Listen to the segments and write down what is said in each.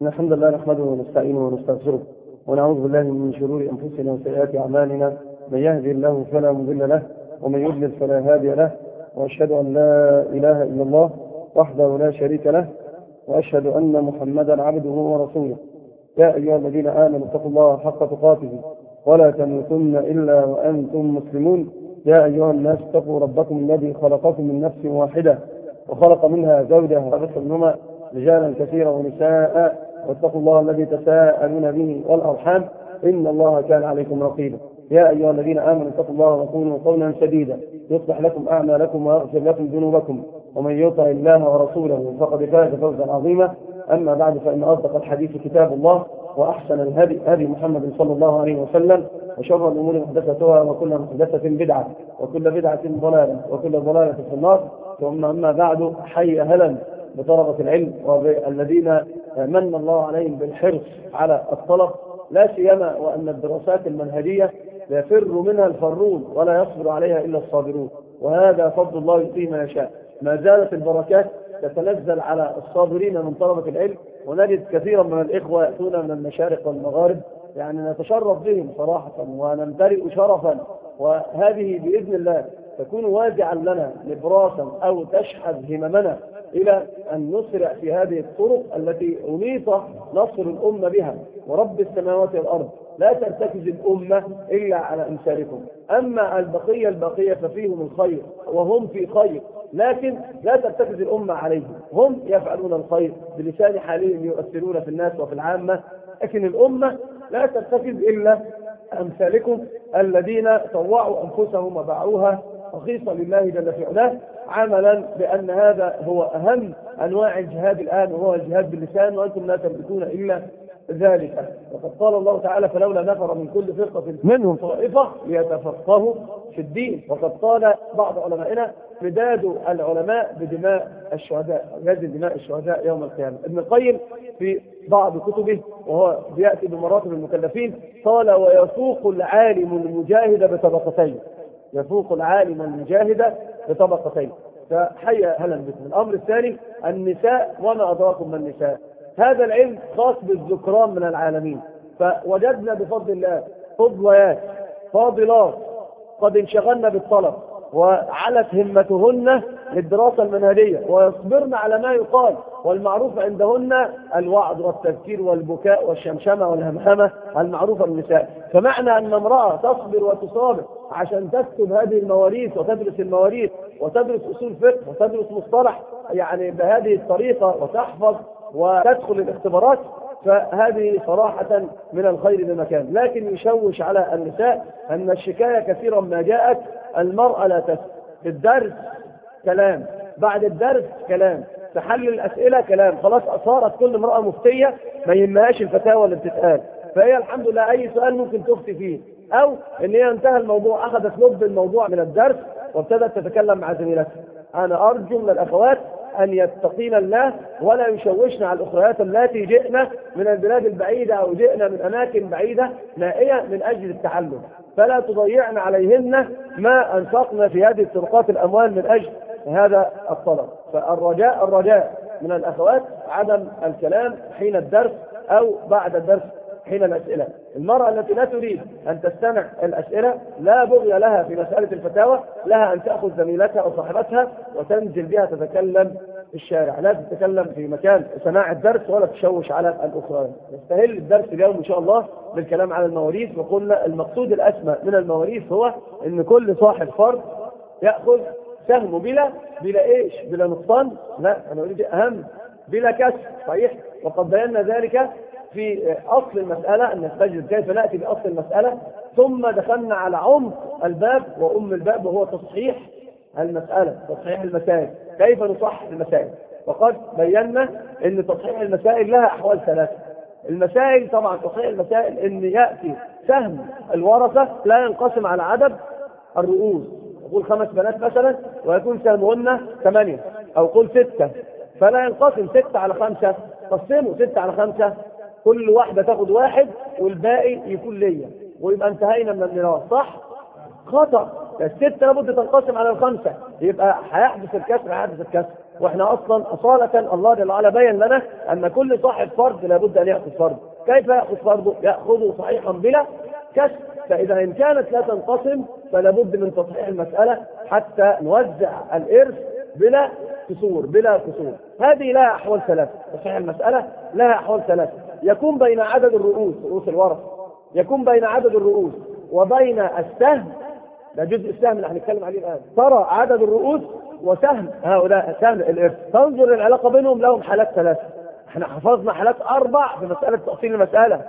إن الحمد لله نحمده ونستعينه ونستغفره ونعوذ بالله من شرور أنفسنا وسيئات أعمالنا. من يهدي الله فلا مضل له ومن يضلل فلا هادي له، وأشهد أن لا إله إلا الله وحده لا شريك له، وأشهد أن محمدا عبده ورسوله. يا أيها الذين آمنوا اتقوا الله حق تقاته ولا تموتن إلا وأنتم مسلمون. يا أيها الناس اتقوا ربكم الذي خلقكم من نفس واحدة وخلق منها زوجها وبث منهما رجالا كثيرا ونساء، واتقوا الله الذي تساءلون به والأرحام إن الله كان عليكم رقيبا. يا أيها الذين آمنوا اتقوا الله وقولوا قولا سديدا يصلح لكم أعمالكم ويغفر لكم ذنوبكم، ومن يطع الله ورسوله فقد فاز فوزا عظيما. أما بعد، فإن أصدق الحديث كتاب الله، وأحسن الهدي هدي محمد صلى الله عليه وسلم، وشر الأمور محدثاتها وكل محدثة بدعة وكل بدعة ضلالة وكل ضلالة في النار. ثم أما بعد، حي أهلا بطلبة العلم والذين من الله عليهم بالحرص على الطلب، لا سيما وأن الدراسات المنهجية يفر منها الفرون ولا يصبر عليها إلا الصابرون، وهذا فضل الله يؤتيه من يشاء. ما زالت البركات تتنزل على الصابرين من طلبة العلم، ونجد كثيرا من الإخوة يأتون من المشارق والمغارب، يعني نتشرف بهم صراحة ونمتلئ شرفا، وهذه بإذن الله تكون وازعا لنا نبراسا أو تشحذ هممنا إلى أن نسرع في هذه الطرق التي أنيط نصر الأمة بها. ورب السماوات والأرض لا ترتكز الأمة إلا على أمثالكم. أما البقية ففيهم الخير وهم في خير، لكن لا ترتكز الأمة عليهم. هم يفعلون الخير بلسان حالهم، يؤثرون في الناس وفي العامة، لكن الأمة لا ترتكز إلا أمثالكم الذين طوعوا أنفسهم وباعوها رخيصا لله جل في علاه، عملا بأن هذا هو أهم أنواع الجهاد الآن، وهو الجهاد باللسان، وأنتم لا تملكون إلا ذلك. وقد قال الله تعالى: فلولا نفر من كل فرقة منهم طائفة ليتفقهوا في الدين. وقد قال بعض علمائنا: مداد العلماء بدماء الشهداء، يد دماء الشهداء يوم القيامة. ابن القيم في بعض كتبه وهو بيأتي بمراتب المكلفين قال: ويفوق العالم المجاهد بطبقتين، يفوق العالم المجاهد بطبقتين. فحي هلا بكم. الأمر الثاني: النساء، وما أدراكم ما النساء. هذا العلم خاص بالذكران من العالمين، فوجدنا بفضل الله فضليات فاضلات قد انشغلنا بالطلب وعلت همتهن للدراسة المنهجية، ويصبرن على ما يقال، والمعروف عندهن الوعظ والتذكير والبكاء والشمشمة والهمهمة المعروفة للنساء. فمعنى أن امرأة تصبر وتصابر عشان تكتب هذه المواريث وتدرس المواريث وتدرس أصول فقه وتدرس مصطلح يعني بهذه الطريقة وتحفظ وتدخل الاختبارات، فهذه صراحة من الخير بمكان. لكن يشوش على النساء أن الشكاية كثيرا ما جاءت المرأة لا تسأل، الدرس كلام، بعد الدرس كلام، تحل الأسئلة كلام، خلاص صارت كل امرأة مفتية ما يهمهاش الفتاوى اللي بتتقال، فهي الحمد لله أي سؤال ممكن تفتي فيه، أو إن هي انتهى الموضوع أخذت لب الموضوع من الدرس وابتدت تتكلم مع زميلتها. أنا أرجو من الأخوات أن يتقين الله ولا يشوشن على الأخريات اللاتي جئنا من البلاد البعيدة أو جئنا من أماكن بعيدة نائية من أجل التعلم، فلا تضيعن عليهن ما أنفقنا في هذه الطرقات الأموال من أجل هذا الطلب. فالرجاء من الأخوات عدم الكلام حين الدرس أو بعد الدرس حين الأسئلة. المرأة التي لا تريد أن تستمع الأسئلة لا بغي لها في مسألة الفتاوى، لها أن تأخذ زميلتها أو صاحبتها وتنزل بها تتكلم في الشارع، لا تتكلم في مكان سماع الدرس ولا تشوش على الأخرى. نستهل الدرس اليوم إن شاء الله بالكلام على المواريث، وقلنا المقصود الأسمى من المواريث هو أن كل صاحب فرد يأخذ سهم بلا نقصان، لا أنا أريد أهم بلا كسر، صحيح. وقد بينا ذلك في أصل المسألة، أن نستجد كيف نأتي بأصل المسألة، ثم دخلنا على عمق الباب وأم الباب، وهو تصحيح المسألة، تصحيح المسائل، كيف نصحح المسائل. وقد بينا أن تصحيح المسائل لها أحوال ثلاثة. المسائل طبعا تصحيح المسائل أن يأتي سهم الورثة لا ينقسم على عدد الرؤوس، قول 5 بنات مثلا ويكون سهمهن 8، أو قول 6، فلا ينقسم 6 على 5، قسموا 6 على 5، كل واحدة تاخد 1 والباقي يكون ليا، ويبقى انتهينا من الميراث. صح؟ خطأ. 6 لابد تنقسم على 5، يبقى هيحدث الكسر. واحنا اصلا اصالة الله جل وعلا بين لنا ان كل صاحب فرد لابد ان ياخذ فرد. كيف ياخذ فرده؟ ياخذه صحيحا بلا كسر. فاذا ان كانت لا تنقسم فلا بد من تصحيح المسألة حتى نوزع الارث بلا كسور بلا كسور. هذه لها احوال ثلاثة. تصحيح المسألة لها احوال ثلاثة. يكون بين عدد الرؤوس، رؤوس الورث، يكون بين عدد الرؤوس وبين السهم، ده جزء السهم اللي هنتكلم عليه الآن. ترى عدد الرؤوس وسهم هؤلاء سهم الإرث، تنظر العلاقة بينهم، لهم حالات ثلاثة. احنا حفظنا حالات 4 في مسألة تأصيل المسألة.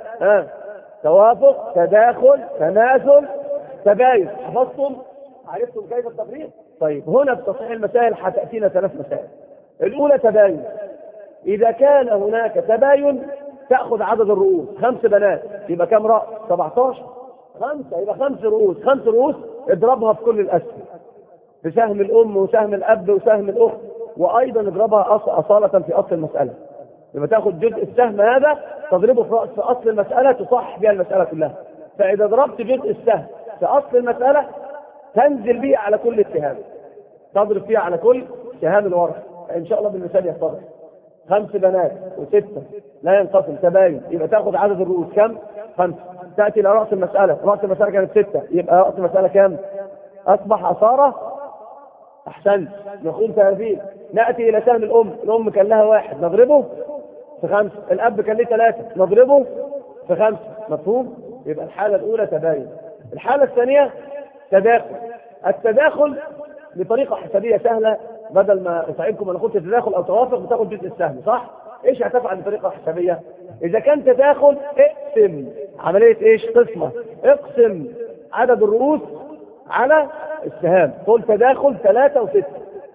توافق، تداخل، تنازل، تباين. حفظتم؟ عرفتم كيف التفريق؟ طيب هنا في تصحيح المسائل هتأتينا 3 مسائل. الأولى تباين. إذا كان هناك تباين تأخذ عدد الرؤوس، 5 بنات يبقى كم رأس؟ 17. 5 يبقى 5 رؤوس، 5 رؤوس اضربها في كل الأسهم، بسهم الأم وسهم الأب وسهم الأخت، وأيضا اضربها أصالة في أصل المسألة. يبقى تأخذ جزء السهم هذا تضربه في أصل المسألة تصحح بها المسألة كلها. فإذا ضربت جزء السهم في أصل المسألة تنزل به على كل اتهام، تضرب فيها على كل سهام الورث. إن شاء الله بالمثال يتضح. 5 بنات و6 لا ينقسم، تباين، يبقى تأخذ عدد الرؤوس كم؟ 5. تأتي إلى رأس المسألة، رأس المسألة كانت 6، يبقى رأس المسألة كم؟ أصبح عصارة. أحسنت، نقول تهذيب. نأتي إلى سهم الأم، الأم كان لها 1 نضربه في 5، الأب كان له 3 نضربه في 5. مفهوم؟ يبقى الحالة الأولى تباين. الحالة الثانية تداخل. التداخل بطريقة حسابية سهلة، بدل ما أساعدكم أنا قلت تداخل أو توافق بتاخد جزء السهم، صح؟ إيش هتفعل بطريقة حسابية؟ إذا كان تداخل اقسم، عملية إيش؟ قسمة. اقسم عدد الرؤوس على السهام. قل تداخل 3 و6،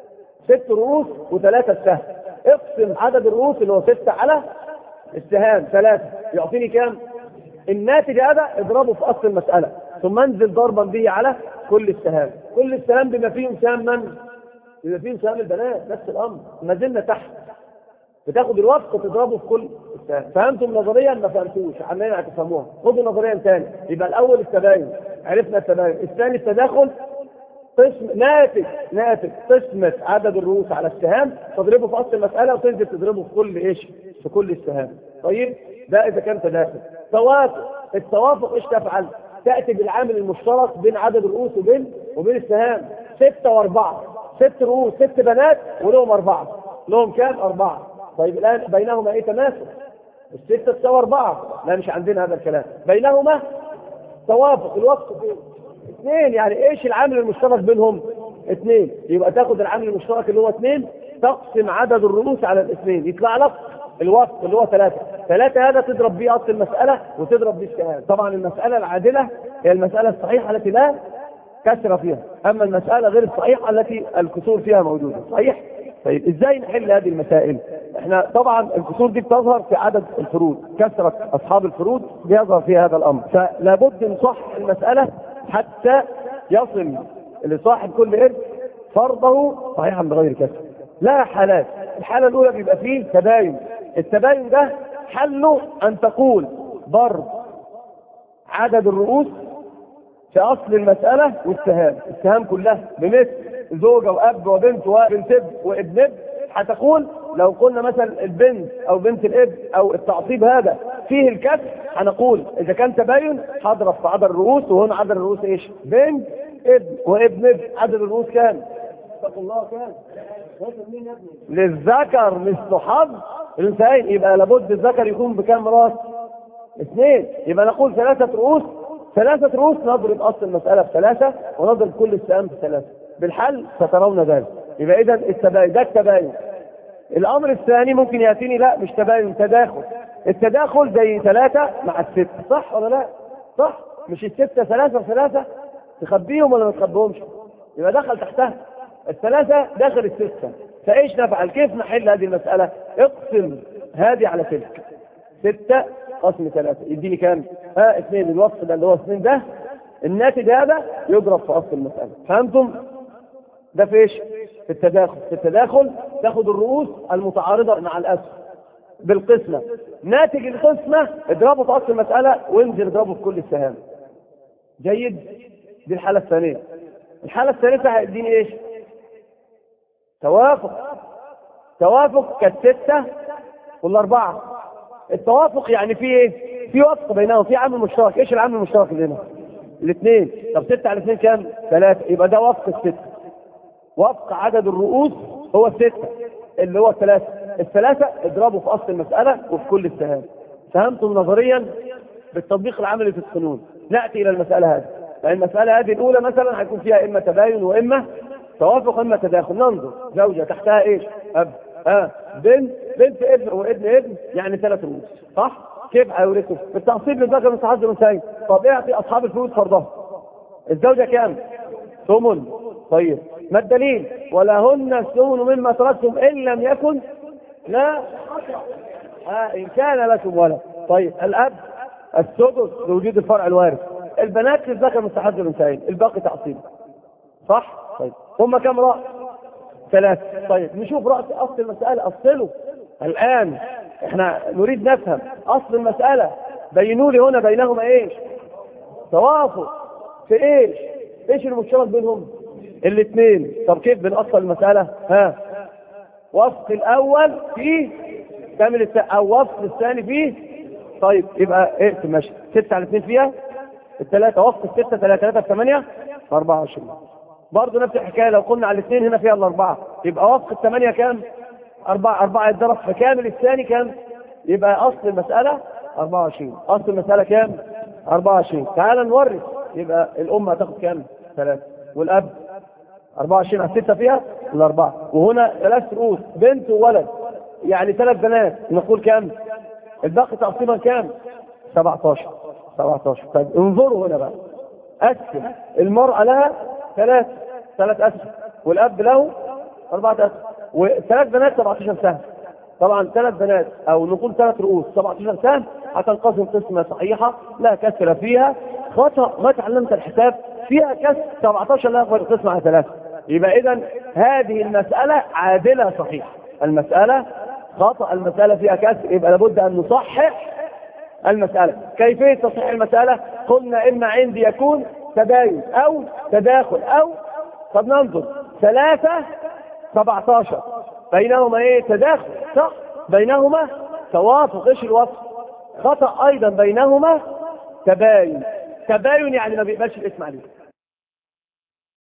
6 رؤوس و3 السهم. اقسم عدد الرؤوس اللي هو 6 على السهام 3، يعطيني كام؟ الناتج هذا اضربه في أصل المسألة، ثم انزل ضربا به على كل السهام. كل السهام بما فيهم سهام من؟ بما فيهم سهام البنات. نفس الأمر، ما زلنا تحت. بتاخد الوفق تضربه في كل السهام. فهمتم نظريا؟ ما فهمتوش، عمالين هتفهموها. خدوا نظريا ثاني. يبقى الأول التباين، عرفنا التباين. الثاني التداخل، قسم ناتج قسمة عدد الرؤوس على السهام، تضربه في أصل المسألة وتنزل تضربه في كل إيش؟ في كل السهام. طيب ده إذا كان تداخل. توافق. التوافق إيش تفعل؟ تأتي بالعامل المشترك بين عدد الرؤوس وبين السهام. 6 و4، 6 رؤوس، 6 بنات ولهم 4، لهم كام؟ 4. طيب الآن بينهما إيه؟ تماثل. 6 تساوي 4. لا مش عندنا هذا الكلام. بينهما توافق. الوفق فين؟ 2. يعني إيش العامل المشترك بينهم؟ 2. يبقى تاخد العامل المشترك اللي هو 2 تقسم عدد الرؤوس على 2، يطلع لك الوفق اللي هو 3. 3 هذا تضرب بيه أصل المسألة وتضرب بيه السهام. طبعا المسألة العادلة هي المسألة الصحيحة التي لا كسر فيها، أما المسألة غير الصحيحة التي الكسور فيها موجودة. صحيح؟ طيب إزاي نحل هذه المسائل؟ احنا طبعا الكسور دي بتظهر في عدد الفروض، كثرة أصحاب الفروض بيظهر في هذا الأمر. فلا بد نصحح المسألة حتى يصل لصاحب كل إرث فرضه صحيحا بغير كسر. لا حالات. الحالة الأولى بيبقى فيه تباين. التباين ده حله أن تقول ضرب عدد الرؤوس في أصل المسألة والسهام، السهام كلها بمثل زوجة وأب وبنت وبنت اب وابن اب. هتقول لو قلنا مثلا البنت أو بنت الاب أو التعصيب هذا فيه الكسر، هنقول إذا كان تباين هضرب في عدد الرؤوس، وهنا عدد الرؤوس إيش؟ بنت ابن وابن اب. عدد الرؤوس كام؟ اتقوا الله كام؟ للذكر مثل حظ الأنثيين. يبقى لابد الذكر يكون بكام راس؟ 2. يبقى نقول 3 رؤوس، 3 رؤوس نضرب أصل المسألة ب3 ونضرب كل السهام ب3. بالحل سترون ذلك. يبقى إذا التباين ده التباين. الأمر الثاني ممكن يأتيني لا مش تباين، تداخل. التداخل زي 3 مع 6، صح ولا لا؟ صح. مش 6 3 و3 تخبيهم ولا ما تخبيهمش؟ يبقى دخل تحتها 3 داخل 6. فإيش نفعل؟ كيف نحل هذه المسألة؟ اقسم هذه على تلك. 6 قسم 3 يديني كام؟ 2. الوصف ده اللي هو 2 ده الناتج هذا يضرب في أصل المسألة. فهمتم؟ ده في ايش؟ في التداخل. في التداخل تاخد الرؤوس المتعارضة مع الأسهم بالقسمة، ناتج القسمة اضربه في أصل المسألة وانزل اضربه في كل السهام. جيد؟ دي الحالة الثانية. الحالة الثالثة هيديني ايش؟ توافق. توافق كالستة والأربعة. التوافق يعني في ايه؟ في وفق بينهم، في عامل مشترك. ايش العامل المشترك اللي هنا؟ الاثنين. طب 6 على 2 كام؟ 3. يبقى ده وفق الستة. وفق عدد الرؤوس هو الستة اللي هو الثلاثة. الثلاثة اضربوا في أصل المسألة وفي كل السهام. فهمتم نظريا؟ بالتطبيق العملي في القانون. نأتي إلى المسألة هذه. المسألة هذه الأولى مثلا هيكون فيها إما تباين وإما توافق وإما تداخل. ننظر زوجة تحتها إيش؟ أب بنت ابن وابن يعني 3 رؤوس، صح؟ كيف هيورثوا؟ بالتعصيب للذكر مثل حظ الأنثيين. طب اعطي أصحاب الفروض فرضها. الزوجة كام؟ ثمن. طيب ما الدليل؟ ولهن الثمن مما تركتم إن لم يكن لا إن كان لكم ولد. طيب الأب السدس لوجود الفرع الوارث. البنات للذكر مثل حظ الأنثيين، الباقي تعصيب، صح؟ طيب هم كم رأس؟ 3. طيب نشوف رأس أصل المسألة. أصله الآن احنا نريد نفهم أصل المسألة. بينوا لي هنا بينهما ايش؟ توافق في ايش المشترك بينهم؟ الاثنين. طب كيف بنأصل المسألة؟ وفق الأول فيه كامل أو وفق الثاني فيه. طيب يبقى اقسم ماشي. 6 على 2 فيها الثلاثة. وفق الستة 3 في 8 24. برضه نفس الحكاية. لو قلنا على الاثنين هنا فيها الأربعة يبقى وفق الثمانية كام؟ 4 يتضرب في كامل الثاني كام؟ يبقى أصل المسألة 24. أصل المسألة كام؟ 24. تعال نورث. يبقى الأم هتاخد كام؟ 3. والأب 24 على 6 فيها الأربعة. وهنا 3 رؤوس، بنت وولد يعني 3 بنات. نقول كام؟ الباقي تقسيما كام؟ 17. طيب انظروا هنا بقى. أسهم المرأة لها 3 أسهم، والأب له 4 أسهم، و3 بنات 17 سهم. طبعا 3 بنات أو نقول 3 رؤوس 17 سهم هتنقسم قسمة صحيحة لا كسر فيها. خطأ علمت الحساب فيها كسر 17 لا قسمة على 3. يبقى إذن هذه المسألة عادلة صحيحة. المسألة خطأ، المسألة فيها كسر. يبقى لابد أن نصحح المسألة. كيفية تصحيح المسألة؟ قلنا إما عندي يكون تباين أو تداخل أو طب ننظر 3 17 بينهما ايه؟ تداخل، صح؟ بينهما توافق. ايش الوصف؟ خطأ أيضا بينهما تباين. تباين يعني ما بيقبلش الاسم عليه.